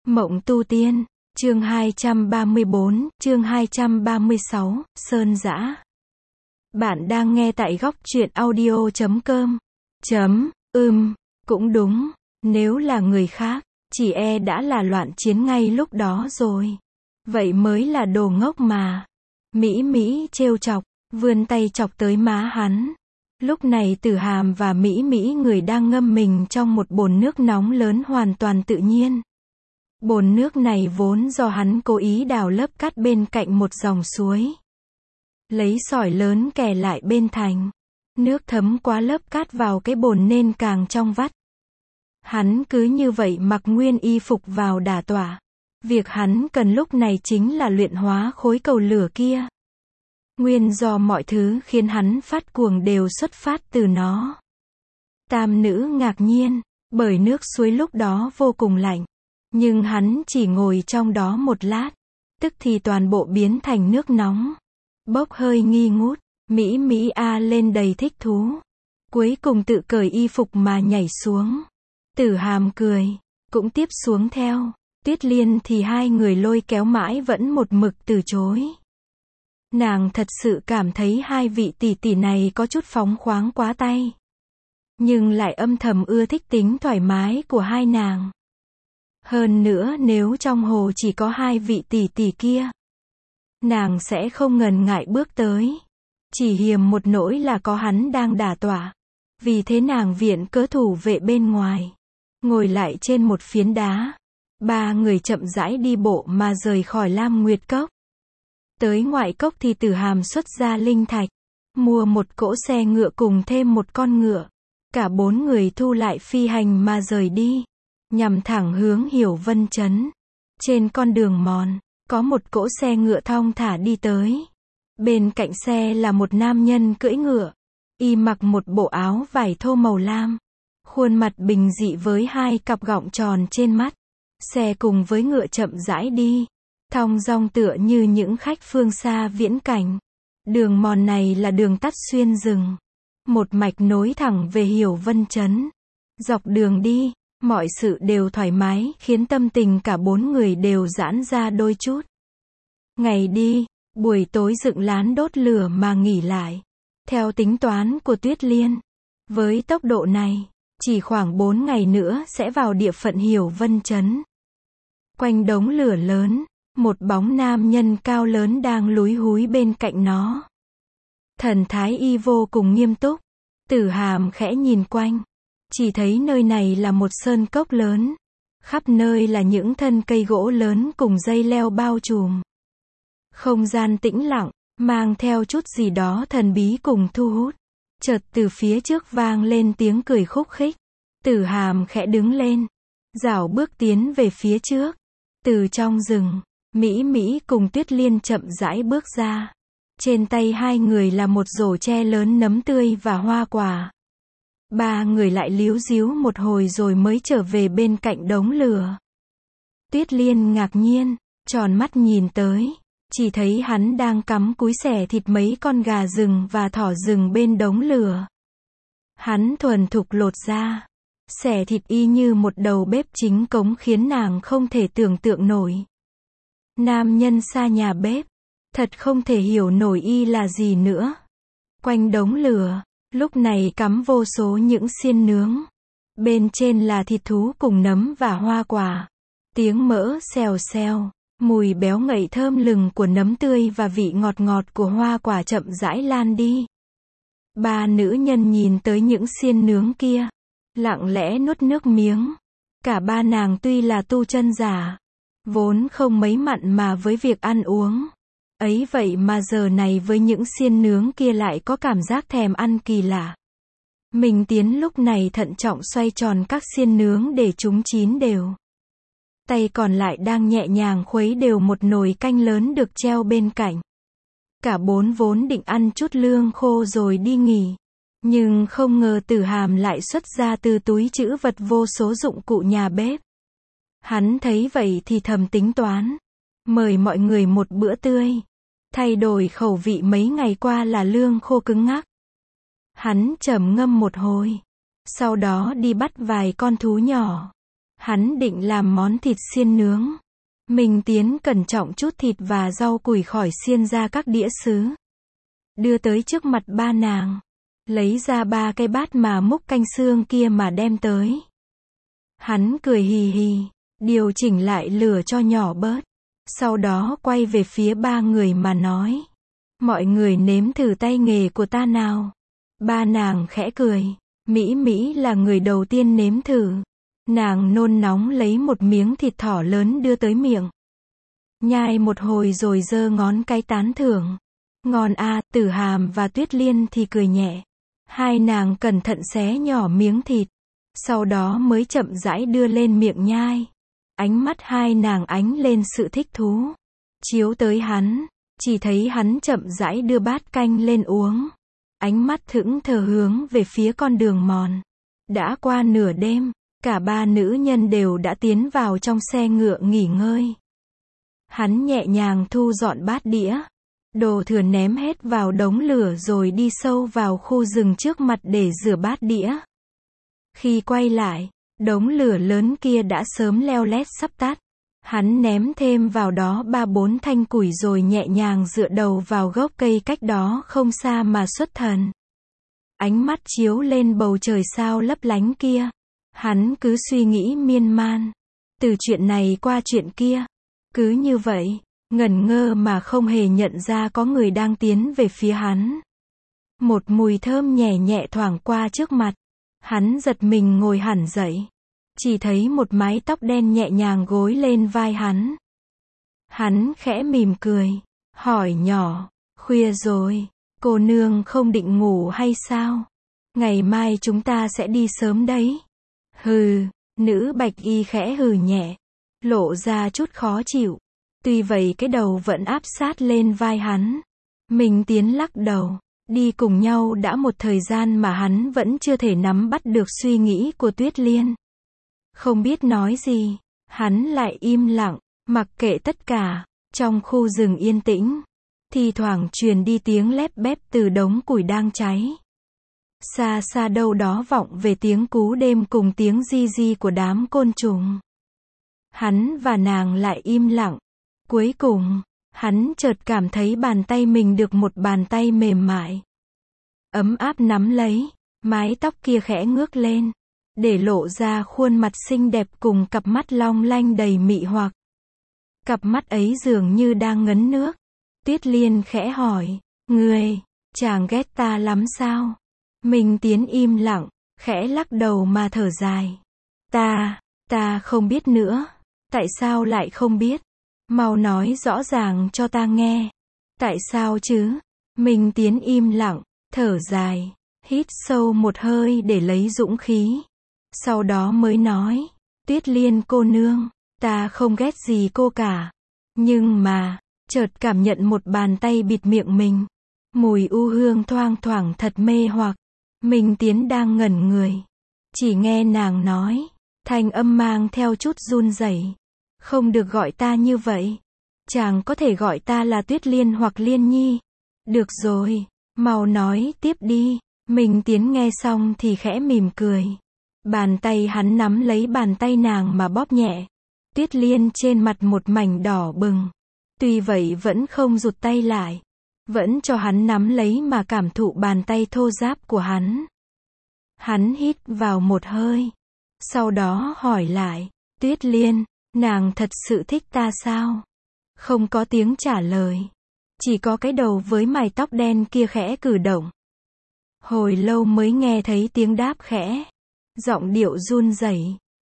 Mộng tu tiên, chương 234, chương 236, Sơn Dã. Bạn đang nghe tại góc truyện audio.com. Cũng đúng, nếu là người khác, chỉ e đã là loạn chiến ngay lúc đó rồi. Vậy mới là đồ ngốc mà. Mỹ Mỹ trêu chọc, vươn tay chọc tới má hắn. Lúc này Tử Hàm và Mỹ Mỹ người đang ngâm mình trong một bồn nước nóng lớn hoàn toàn tự nhiên. Bồn nước này vốn do hắn cố ý đào lớp cát bên cạnh một dòng suối. Lấy sỏi lớn kè lại bên thành. Nước thấm qua lớp cát vào cái bồn nên càng trong vắt. Hắn cứ như vậy mặc nguyên y phục vào đả tọa. Việc hắn cần lúc này chính là luyện hóa khối cầu lửa kia. Nguyên do mọi thứ khiến hắn phát cuồng đều xuất phát từ nó. Tam nữ ngạc nhiên, bởi nước suối lúc đó vô cùng lạnh. Nhưng hắn chỉ ngồi trong đó một lát, tức thì toàn bộ biến thành nước nóng. Bốc hơi nghi ngút, Mỹ Mỹ a lên đầy thích thú. Cuối cùng tự cởi y phục mà nhảy xuống. Tử Hàm cười, cũng tiếp xuống theo. Tuyết Liên thì hai người lôi kéo mãi vẫn một mực từ chối. Nàng thật sự cảm thấy hai vị tỷ tỷ này có chút phóng khoáng quá tay. Nhưng lại âm thầm ưa thích tính thoải mái của hai nàng. Hơn nữa nếu trong hồ chỉ có hai vị tỷ tỷ kia, nàng sẽ không ngần ngại bước tới. Chỉ hiềm một nỗi là có hắn đang đả tọa. Vì thế nàng viện cớ thủ vệ bên ngoài. Ngồi lại trên một phiến đá. Ba người chậm rãi đi bộ mà rời khỏi Lam Nguyệt Cốc. Tới ngoại cốc thì Tử Hàm xuất ra linh thạch. Mua một cỗ xe ngựa cùng thêm một con ngựa. Cả bốn người thu lại phi hành mà rời đi. Nhằm thẳng hướng Hiểu Vân Trấn. Trên con đường mòn, có một cỗ xe ngựa thong thả đi tới. Bên cạnh xe là một nam nhân cưỡi ngựa. Y mặc một bộ áo vải thô màu lam. Khuôn mặt bình dị với hai cặp gọng tròn trên mắt. Xe cùng với ngựa chậm rãi đi. Thong dong tựa như những khách phương xa viễn cảnh. Đường mòn này là đường tắt xuyên rừng. Một mạch nối thẳng về Hiểu Vân Trấn. Dọc đường đi, mọi sự đều thoải mái, khiến tâm tình cả bốn người đều giãn ra đôi chút. Ngày đi, buổi tối dựng lán đốt lửa mà nghỉ lại. Theo tính toán của Tuyết Liên, với tốc độ này, chỉ khoảng 4 ngày nữa sẽ vào địa phận Hiểu Vân Trấn. Quanh đống lửa lớn, một bóng nam nhân cao lớn đang lúi húi bên cạnh nó. Thần thái y vô cùng nghiêm túc. Tử Hàm khẽ nhìn quanh. Chỉ thấy nơi này là một sơn cốc lớn. Khắp nơi là những thân cây gỗ lớn cùng dây leo bao trùm. Không gian tĩnh lặng, mang theo chút gì đó thần bí cùng thu hút. Chợt từ phía trước vang lên tiếng cười khúc khích. Tử Hàm khẽ đứng lên. Rảo bước tiến về phía trước. Từ trong rừng, Mỹ Mỹ cùng Tuyết Liên chậm rãi bước ra. Trên tay hai người là một rổ tre lớn nấm tươi và hoa quả. Ba người lại líu díu một hồi rồi mới trở về bên cạnh đống lửa. Tuyết Liên ngạc nhiên, tròn mắt nhìn tới. Chỉ thấy hắn đang cắm cúi xẻ thịt mấy con gà rừng và thỏ rừng bên đống lửa. Hắn thuần thục lột ra. Xẻ thịt y như một đầu bếp chính cống khiến nàng không thể tưởng tượng nổi. Nam nhân xa nhà bếp. Thật không thể hiểu nổi y là gì nữa. Quanh đống lửa, lúc này cắm vô số những xiên nướng. Bên trên là thịt thú cùng nấm và hoa quả. Tiếng mỡ xèo xèo, mùi béo ngậy thơm lừng của nấm tươi và vị ngọt ngọt của hoa quả chậm rãi lan đi. Ba nữ nhân nhìn tới những xiên nướng kia, lặng lẽ nuốt nước miếng. Cả ba nàng tuy là tu chân giả, vốn không mấy mặn mà với việc ăn uống. Ấy vậy mà giờ này với những xiên nướng kia lại có cảm giác thèm ăn kỳ lạ. Mình Tiến lúc này thận trọng xoay tròn các xiên nướng để chúng chín đều. Tay còn lại đang nhẹ nhàng khuấy đều một nồi canh lớn được treo bên cạnh. Cả bốn vốn định ăn chút lương khô rồi đi nghỉ. Nhưng không ngờ Tử Hàm lại xuất ra từ túi trữ vật vô số dụng cụ nhà bếp. Hắn thấy vậy thì thầm tính toán. Mời mọi người một bữa tươi. Thay đổi khẩu vị mấy ngày qua là lương khô cứng ngắc. Hắn trầm ngâm một hồi. Sau đó đi bắt vài con thú nhỏ. Hắn định làm món thịt xiên nướng. Minh Tiến cẩn trọng chút thịt và rau củi khỏi xiên ra các đĩa sứ. Đưa tới trước mặt ba nàng. Lấy ra 3 cái bát mà múc canh xương kia mà đem tới. Hắn cười hì hì, điều chỉnh lại lửa cho nhỏ bớt. Sau đó quay về phía 3 người mà nói. Mọi người nếm thử tay nghề của ta nào. Ba nàng khẽ cười. Mỹ Mỹ là người đầu tiên nếm thử. Nàng nôn nóng lấy một miếng thịt thỏ lớn đưa tới miệng. Nhai một hồi rồi giơ ngón cái tán thưởng. Ngon a. Tử Hàm và Tuyết Liên thì cười nhẹ. Hai nàng cẩn thận xé nhỏ miếng thịt. Sau đó mới chậm rãi đưa lên miệng nhai. Ánh mắt hai nàng ánh lên sự thích thú. Chiếu tới hắn. Chỉ thấy hắn chậm rãi đưa bát canh lên uống. Ánh mắt thẫn thờ hướng về phía con đường mòn. Đã qua nửa đêm. Cả 3 nữ nhân đều đã tiến vào trong xe ngựa nghỉ ngơi. Hắn nhẹ nhàng thu dọn bát đĩa. Đồ thừa ném hết vào đống lửa rồi đi sâu vào khu rừng trước mặt để rửa bát đĩa. Khi quay lại, đống lửa lớn kia đã sớm leo lét sắp tắt. Hắn ném thêm vào đó 3-4 thanh củi rồi nhẹ nhàng dựa đầu vào gốc cây cách đó không xa mà xuất thần. Ánh mắt chiếu lên bầu trời sao lấp lánh kia. Hắn cứ suy nghĩ miên man. Từ chuyện này qua chuyện kia. Cứ như vậy, ngẩn ngơ mà không hề nhận ra có người đang tiến về phía hắn. Một mùi thơm nhẹ nhẹ thoảng qua trước mặt. Hắn giật mình ngồi hẳn dậy. Chỉ thấy một mái tóc đen nhẹ nhàng gối lên vai hắn. Hắn khẽ mỉm cười. Hỏi nhỏ. Khuya rồi. Cô nương không định ngủ hay sao? Ngày mai chúng ta sẽ đi sớm đấy. Hừ. Nữ bạch y khẽ hừ nhẹ. Lộ ra chút khó chịu. Tuy vậy cái đầu vẫn áp sát lên vai hắn. Minh Tiến lắc đầu. Đi cùng nhau đã một thời gian mà hắn vẫn chưa thể nắm bắt được suy nghĩ của Tuyết Liên. Không biết nói gì. Hắn lại im lặng, mặc kệ tất cả. Trong khu rừng yên tĩnh. Thi thoảng truyền đi tiếng lép bép từ đống củi đang cháy. Xa xa đâu đó vọng về tiếng cú đêm cùng tiếng ri ri của đám côn trùng. Hắn và nàng lại im lặng. Cuối cùng, hắn chợt cảm thấy bàn tay mình được một bàn tay mềm mại, ấm áp nắm lấy. Mái tóc kia khẽ ngước lên, để lộ ra khuôn mặt xinh đẹp cùng cặp mắt long lanh đầy mị hoặc. Cặp mắt ấy dường như đang ngấn nước. Tuyết Liên khẽ hỏi, ngươi, chàng ghét ta lắm sao? Minh Tiến im lặng, khẽ lắc đầu mà thở dài. Ta không biết nữa. Tại sao lại không biết? Mau nói rõ ràng cho ta nghe. Tại sao chứ? Minh Tiến im lặng, thở dài, hít sâu một hơi để lấy dũng khí. Sau đó mới nói, Tuyết Liên cô nương, ta không ghét gì cô cả. Nhưng mà, chợt cảm nhận một bàn tay bịt miệng mình. Mùi u hương thoang thoảng thật mê hoặc. Minh Tiến đang ngẩn người. Chỉ nghe nàng nói, thanh âm mang theo chút run rẩy. Không được gọi ta như vậy. Chàng có thể gọi ta là Tuyết Liên hoặc Liên Nhi. Được rồi, mau nói tiếp đi. Minh Tiến nghe xong thì khẽ mỉm cười. Bàn tay hắn nắm lấy bàn tay nàng mà bóp nhẹ. Tuyết Liên trên mặt một mảnh đỏ bừng. Tuy vậy vẫn không rụt tay lại. Vẫn cho hắn nắm lấy mà cảm thụ bàn tay thô ráp của hắn. Hắn hít vào một hơi. Sau đó hỏi lại, Tuyết Liên, nàng thật sự thích ta sao? Không có tiếng trả lời. Chỉ có cái đầu với mái tóc đen kia khẽ cử động. Hồi lâu mới nghe thấy tiếng đáp khẽ. Giọng điệu run rẩy.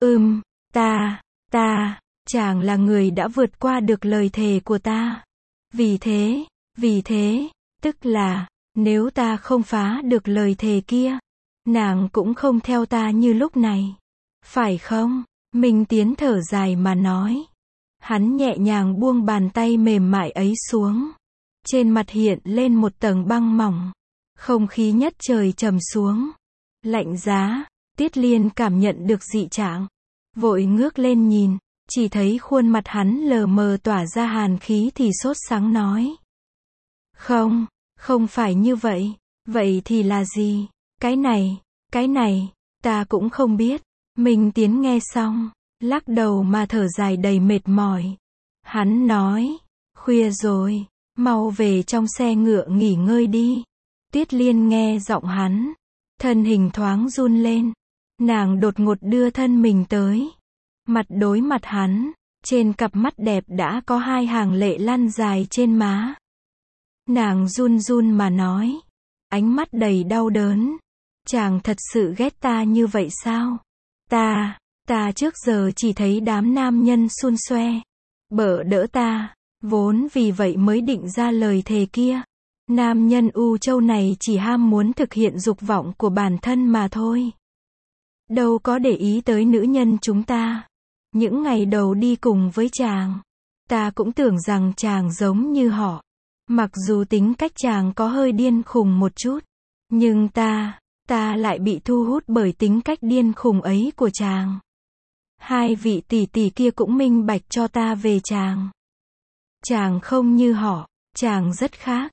Chàng là người đã vượt qua được lời thề của ta. Vì thế, tức là, nếu ta không phá được lời thề kia, nàng cũng không theo ta như lúc này. Phải không? Minh Tiến thở dài mà nói. Hắn nhẹ nhàng buông bàn tay mềm mại ấy xuống. Trên mặt hiện lên một tầng băng mỏng. Không khí nhất trời trầm xuống. Lạnh giá. Tuyết Liên cảm nhận được dị trạng. Vội ngước lên nhìn. Chỉ thấy khuôn mặt hắn lờ mờ tỏa ra hàn khí thì sốt sắng nói. Không phải như vậy. Vậy thì là gì? Cái này, ta cũng không biết. Minh Tiến nghe xong, lắc đầu mà thở dài đầy mệt mỏi. Hắn nói, khuya rồi, mau về trong xe ngựa nghỉ ngơi đi. Tuyết Liên nghe giọng hắn, thân hình thoáng run lên. Nàng đột ngột đưa thân mình tới, mặt đối mặt hắn, trên cặp mắt đẹp đã có 2 hàng lệ lăn dài trên má. Nàng run run mà nói, ánh mắt đầy đau đớn, chàng thật sự ghét ta như vậy sao? Ta trước giờ chỉ thấy đám nam nhân xun xoe, bợ đỡ ta, vốn vì vậy mới định ra lời thề kia. Nam nhân U Châu này chỉ ham muốn thực hiện dục vọng của bản thân mà thôi. Đâu có để ý tới nữ nhân chúng ta. Những ngày đầu đi cùng với chàng, ta cũng tưởng rằng chàng giống như họ. Mặc dù tính cách chàng có hơi điên khùng một chút, nhưng ta lại bị thu hút bởi tính cách điên khùng ấy của chàng. 2 vị tỷ tỷ kia cũng minh bạch cho ta về chàng. Chàng không như họ, chàng rất khác.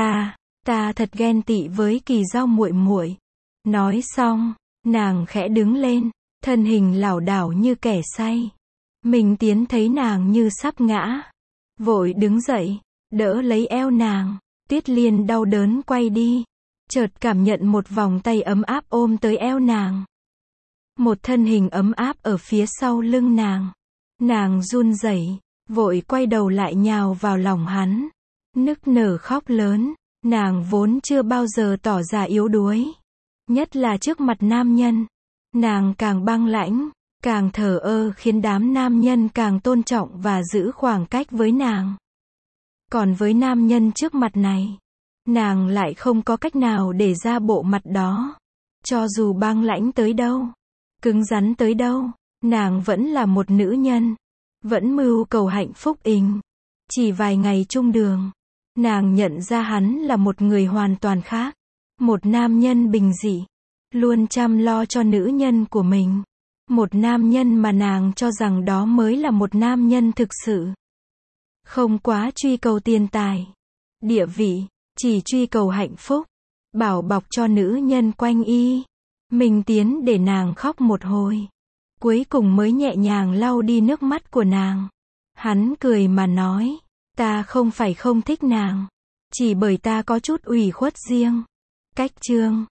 Ta thật ghen tị với Kỳ Dao muội muội. Nói xong, nàng khẽ đứng lên, thân hình lảo đảo như kẻ say. Mình Tiến thấy nàng như sắp ngã, vội đứng dậy, đỡ lấy eo nàng. Tuyết Liên đau đớn quay đi, chợt cảm nhận một vòng tay ấm áp ôm tới eo nàng. Một thân hình ấm áp ở phía sau lưng nàng. Nàng run rẩy, vội quay đầu lại nhào vào lòng hắn, nức nở khóc lớn. Nàng vốn chưa bao giờ tỏ ra yếu đuối, nhất là trước mặt nam nhân. Nàng càng băng lãnh, càng thờ ơ khiến đám nam nhân càng tôn trọng và giữ khoảng cách với nàng. Còn với nam nhân trước mặt này, nàng lại không có cách nào để ra bộ mặt đó. Cho dù băng lãnh tới đâu, cứng rắn tới đâu, nàng vẫn là một nữ nhân, vẫn mưu cầu hạnh phúc. Chỉ vài ngày chung đường, nàng nhận ra hắn là một người hoàn toàn khác. Một nam nhân bình dị, luôn chăm lo cho nữ nhân của mình. Một nam nhân mà nàng cho rằng đó mới là một nam nhân thực sự. Không quá truy cầu tiền tài, địa vị, chỉ truy cầu hạnh phúc, bảo bọc cho nữ nhân quanh y. Mình Tiến để nàng khóc một hồi, cuối cùng mới nhẹ nhàng lau đi nước mắt của nàng. Hắn cười mà nói, ta không phải không thích nàng, chỉ bởi ta có chút ủy khuất riêng. Cách chương